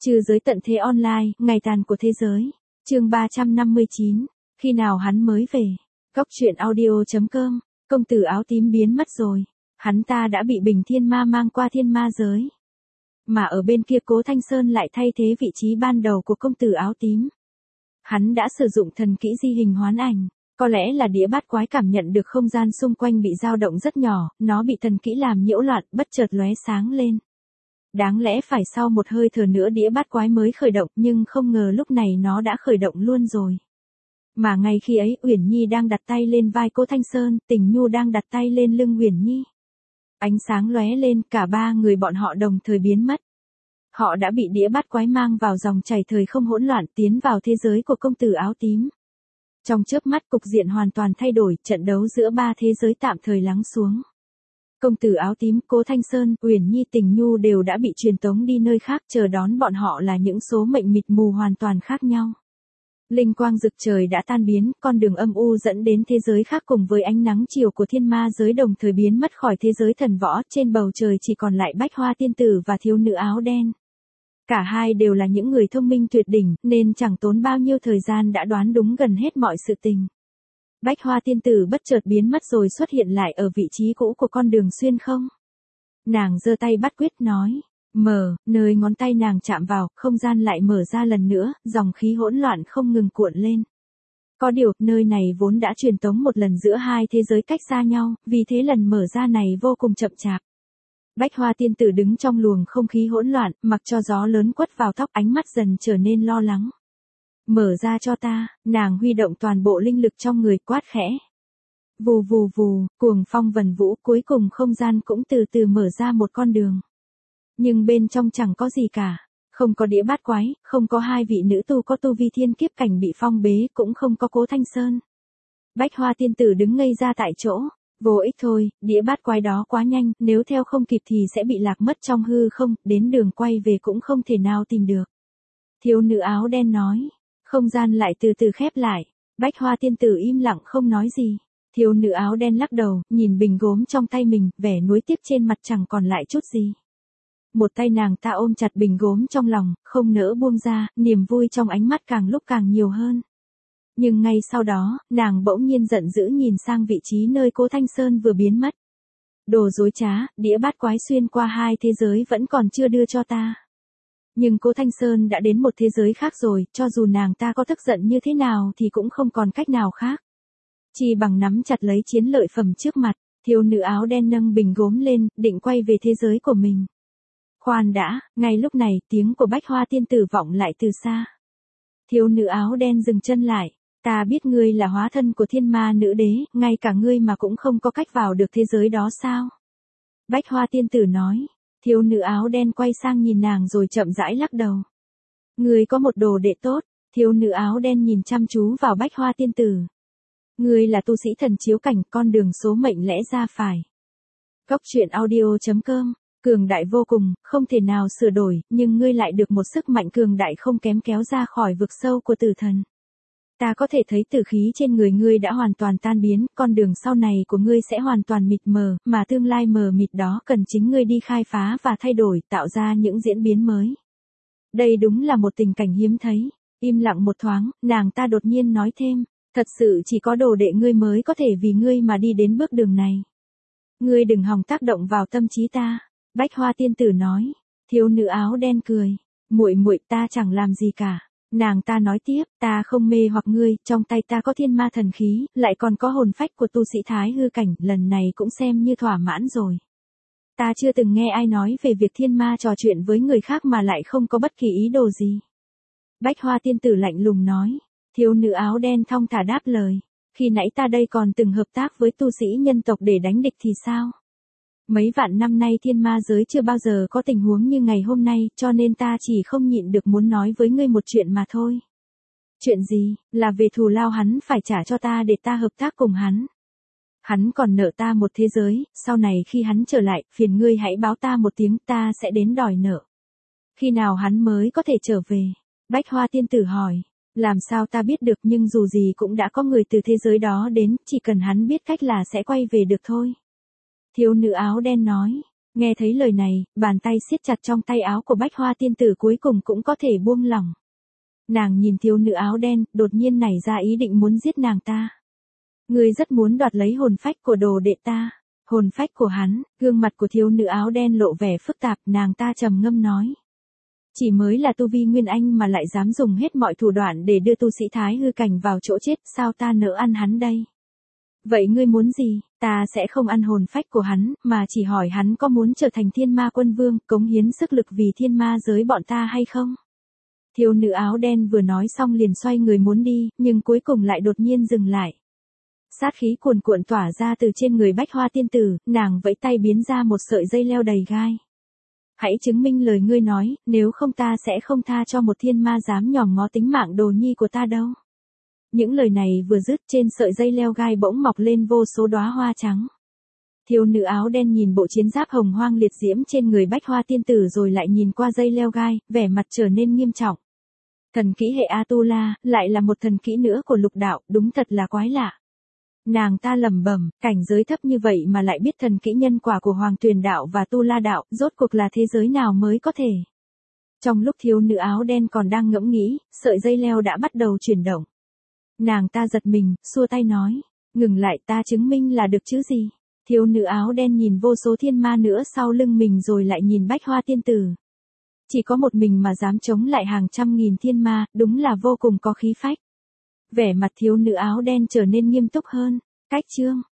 Trừ giới tận thế online, ngày tàn của thế giới. Chương 359. Khi nào hắn mới về? Góc truyện audio.com. Công tử áo tím biến mất rồi. Hắn ta đã bị Bình Thiên Ma mang qua thiên ma giới. Mà ở bên kia Cố Thanh Sơn lại thay thế vị trí ban đầu của công tử áo tím. Hắn đã sử dụng thần kỹ di hình hoán ảnh. Có lẽ là đĩa bát quái cảm nhận được không gian xung quanh bị dao động rất nhỏ, nó bị thần kỹ làm nhiễu loạn, bất chợt lóe sáng lên. Đáng lẽ phải sau một hơi thở nữa đĩa bát quái mới khởi động, nhưng không ngờ lúc này nó đã khởi động luôn rồi. Mà ngay khi ấy Uyển Nhi đang đặt tay lên vai Cố Thanh Sơn, Tình Nhu đang đặt tay lên lưng Uyển Nhi. Ánh sáng lóe lên, cả ba người bọn họ đồng thời biến mất. Họ đã bị đĩa bát quái mang vào dòng chảy thời không hỗn loạn, tiến vào thế giới của công tử áo tím. Trong chớp mắt cục diện hoàn toàn thay đổi, trận đấu giữa ba thế giới tạm thời lắng xuống. Công tử áo tím, Cố Thanh Sơn, Uyển Nhi, Tình Nhu đều đã bị truyền tống đi nơi khác, chờ đón bọn họ là những số mệnh mịt mù hoàn toàn khác nhau. Linh quang rực trời đã tan biến, con đường âm u dẫn đến thế giới khác cùng với ánh nắng chiều của thiên ma giới đồng thời biến mất khỏi thế giới thần võ, trên bầu trời chỉ còn lại Bách Hoa tiên tử và thiếu nữ áo đen. Cả hai đều là những người thông minh tuyệt đỉnh, nên chẳng tốn bao nhiêu thời gian đã đoán đúng gần hết mọi sự tình. Bách Hoa tiên tử bất chợt biến mất rồi xuất hiện lại ở vị trí cũ của con đường xuyên không. Nàng giơ tay bắt quyết nói, mở, nơi ngón tay nàng chạm vào, không gian lại mở ra lần nữa, dòng khí hỗn loạn không ngừng cuộn lên. Có điều, nơi này vốn đã truyền tống một lần giữa hai thế giới cách xa nhau, vì thế lần mở ra này vô cùng chậm chạp. Bách Hoa tiên tử đứng trong luồng không khí hỗn loạn, mặc cho gió lớn quất vào tóc, ánh mắt dần trở nên lo lắng. Mở ra cho ta, nàng huy động toàn bộ linh lực trong người quát khẽ. Vù vù vù, cuồng phong vần vũ, cuối cùng không gian cũng từ từ mở ra một con đường. Nhưng bên trong chẳng có gì cả, không có đĩa bát quái, không có hai vị nữ tu có tu vi thiên kiếp cảnh bị phong bế, cũng không có Cố Thanh Sơn. Bách Hoa tiên tử đứng ngây ra tại chỗ. Vô ích thôi, đĩa bát quái đó quá nhanh, nếu theo không kịp thì sẽ bị lạc mất trong hư không, đến đường quay về cũng không thể nào tìm được. Thiếu nữ áo đen nói, không gian lại từ từ khép lại, Bách Hoa tiên tử im lặng không nói gì. Thiếu nữ áo đen lắc đầu, nhìn bình gốm trong tay mình, vẻ nuối tiếc trên mặt chẳng còn lại chút gì. Một tay nàng ta ôm chặt bình gốm trong lòng, không nỡ buông ra, niềm vui trong ánh mắt càng lúc càng nhiều hơn. Nhưng ngay sau đó, nàng bỗng nhiên giận dữ nhìn sang vị trí nơi Cố Thanh Sơn vừa biến mất. Đồ dối trá, đĩa bát quái xuyên qua hai thế giới vẫn còn chưa đưa cho ta. Nhưng Cố Thanh Sơn đã đến một thế giới khác rồi, cho dù nàng ta có tức giận như thế nào thì cũng không còn cách nào khác. Chỉ bằng nắm chặt lấy chiến lợi phẩm trước mặt, thiếu nữ áo đen nâng bình gốm lên, định quay về thế giới của mình. Khoan đã, ngay lúc này tiếng của Bách Hoa tiên tử vọng lại từ xa. Thiếu nữ áo đen dừng chân lại. Ta biết ngươi là hóa thân của thiên ma nữ đế, ngay cả ngươi mà cũng không có cách vào được thế giới đó sao? Bách Hoa tiên tử nói. Thiếu nữ áo đen quay sang nhìn nàng rồi chậm rãi lắc đầu. Ngươi có một đồ đệ tốt. Thiếu nữ áo đen nhìn chăm chú vào Bách Hoa tiên tử. Ngươi là tu sĩ thần chiếu cảnh, con đường số mệnh lẽ ra phải. Góc truyện audio.com. Cường đại vô cùng, không thể nào sửa đổi, nhưng ngươi lại được một sức mạnh cường đại không kém kéo ra khỏi vực sâu của tử thần. Ta có thể thấy tử khí trên người ngươi đã hoàn toàn tan biến, con đường sau này của ngươi sẽ hoàn toàn mịt mờ, mà tương lai mờ mịt đó cần chính ngươi đi khai phá và thay đổi, tạo ra những diễn biến mới. Đây đúng là một tình cảnh hiếm thấy. Im lặng một thoáng, nàng ta đột nhiên nói thêm, thật sự chỉ có đồ đệ ngươi mới có thể vì ngươi mà đi đến bước đường này. Ngươi đừng hòng tác động vào tâm trí ta. Bách Hoa tiên tử nói. Thiếu nữ áo đen cười. Muội muội, ta chẳng làm gì cả. Nàng ta nói tiếp, ta không mê hoặc ngươi, trong tay ta có thiên ma thần khí, lại còn có hồn phách của tu sĩ thái hư cảnh, lần này cũng xem như thỏa mãn rồi. Ta chưa từng nghe ai nói về việc thiên ma trò chuyện với người khác mà lại không có bất kỳ ý đồ gì. Bách Hoa tiên tử lạnh lùng nói. Thiếu nữ áo đen thong thả đáp lời. Khi nãy ta đây còn từng hợp tác với tu sĩ nhân tộc để đánh địch thì sao? Mấy vạn năm nay thiên ma giới chưa bao giờ có tình huống như ngày hôm nay, cho nên ta chỉ không nhịn được muốn nói với ngươi một chuyện mà thôi. Chuyện gì? Là về thù lao hắn phải trả cho ta để ta hợp tác cùng hắn. Hắn còn nợ ta một thế giới, sau này khi hắn trở lại, phiền ngươi hãy báo ta một tiếng, ta sẽ đến đòi nợ. Khi nào hắn mới có thể trở về? Bách Hoa tiên tử hỏi. Làm sao ta biết được, nhưng dù gì cũng đã có người từ thế giới đó đến, chỉ cần hắn biết cách là sẽ quay về được thôi. Thiếu nữ áo đen nói. Nghe thấy lời này, bàn tay siết chặt trong tay áo của Bách Hoa tiên tử cuối cùng cũng có thể buông lỏng. Nàng nhìn thiếu nữ áo đen, đột nhiên nảy ra ý định muốn giết nàng ta. Ngươi rất muốn đoạt lấy hồn phách của đồ đệ ta. Hồn phách của hắn, gương mặt của thiếu nữ áo đen lộ vẻ phức tạp, nàng ta trầm ngâm nói. Chỉ mới là tu vi Nguyên Anh mà lại dám dùng hết mọi thủ đoạn để đưa tu sĩ Thái hư cảnh vào chỗ chết, sao ta nỡ ăn hắn đây? Vậy ngươi muốn gì? Ta sẽ không ăn hồn phách của hắn, mà chỉ hỏi hắn có muốn trở thành thiên ma quân vương, cống hiến sức lực vì thiên ma giới bọn ta hay không? Thiếu nữ áo đen vừa nói xong liền xoay người muốn đi, nhưng cuối cùng lại đột nhiên dừng lại. Sát khí cuồn cuộn tỏa ra từ trên người Bách Hoa tiên tử, nàng vẫy tay biến ra một sợi dây leo đầy gai. Hãy chứng minh lời ngươi nói, nếu không ta sẽ không tha cho một thiên ma dám nhòm ngó tính mạng đồ nhi của ta đâu. Những lời này vừa dứt, trên sợi dây leo gai bỗng mọc lên vô số đóa hoa trắng. Thiếu nữ áo đen nhìn bộ chiến giáp hồng hoang liệt diễm trên người Bách Hoa tiên tử rồi lại nhìn qua dây leo gai, vẻ mặt trở nên nghiêm trọng. Thần kỹ hệ Atula, lại là một thần kỹ nữa của lục đạo, đúng thật là quái lạ. Nàng ta lẩm bẩm, cảnh giới thấp như vậy mà lại biết thần kỹ nhân quả của Hoàng Tuyền đạo và Tu La đạo, rốt cuộc là thế giới nào mới có thể. Trong lúc thiếu nữ áo đen còn đang ngẫm nghĩ, sợi dây leo đã bắt đầu chuyển động. Nàng ta giật mình, xua tay nói, ngừng lại, ta chứng minh là được chứ gì. Thiếu nữ áo đen nhìn vô số thiên ma nữa sau lưng mình rồi lại nhìn Bách Hoa tiên tử. Chỉ có một mình mà dám chống lại hàng trăm nghìn thiên ma, đúng là vô cùng có khí phách. Vẻ mặt thiếu nữ áo đen trở nên nghiêm túc hơn. Cách chương